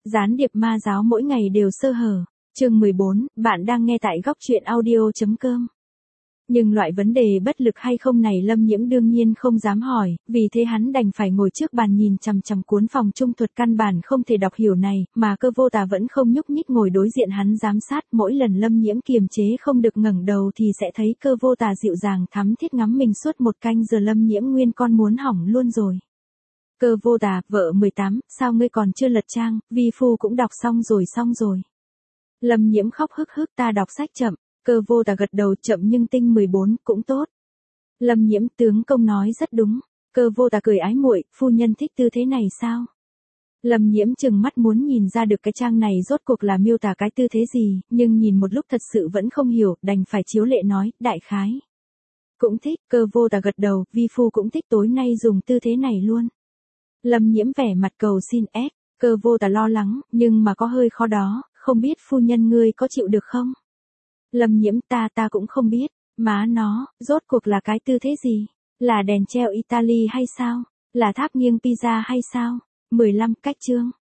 Gián điệp ma giáo mỗi ngày đều sơ hở. Chương 14, bạn đang nghe tại góc truyện audio.com. Nhưng loại vấn đề bất lực hay không này Lâm Nhiễm đương nhiên không dám hỏi, vì thế hắn đành phải ngồi trước bàn nhìn chằm chằm cuốn phòng trung thuật căn bản không thể đọc hiểu này, mà Cơ Vô Tà vẫn không nhúc nhích ngồi đối diện hắn giám sát, mỗi lần Lâm Nhiễm kiềm chế không được ngẩng đầu thì sẽ thấy Cơ Vô Tà dịu dàng thắm thiết ngắm mình suốt một canh giờ. Lâm Nhiễm nguyên con muốn hỏng luôn rồi. Cơ Vô Tà, vợ 18, sao ngươi còn chưa lật trang, vi phu cũng đọc xong rồi. Lâm Nhiễm khóc hức hức, ta đọc sách chậm. Cơ Vô Tà gật đầu, chậm nhưng tinh 14, cũng tốt. Lâm Nhiễm, tướng công nói rất đúng. Cơ Vô Tà cười ái muội, phu nhân thích tư thế này sao? Lâm Nhiễm chừng mắt muốn nhìn ra được cái trang này rốt cuộc là miêu tả cái tư thế gì, nhưng nhìn một lúc thật sự vẫn không hiểu, đành phải chiếu lệ nói, đại khái. Cũng thích. Cơ Vô Tà gật đầu, vi phu cũng thích, tối nay dùng tư thế này luôn. Lâm Nhiễm vẻ mặt cầu xin ép. Cơ Vô Tà lo lắng, nhưng mà có hơi khó đó, không biết phu nhân ngươi có chịu được không? Lâm Nhiễm, ta cũng không biết. Má nó, rốt cuộc là cái tư thế gì? Là đèn treo Italy hay sao? Là tháp nghiêng pizza hay sao? 15, cách chương.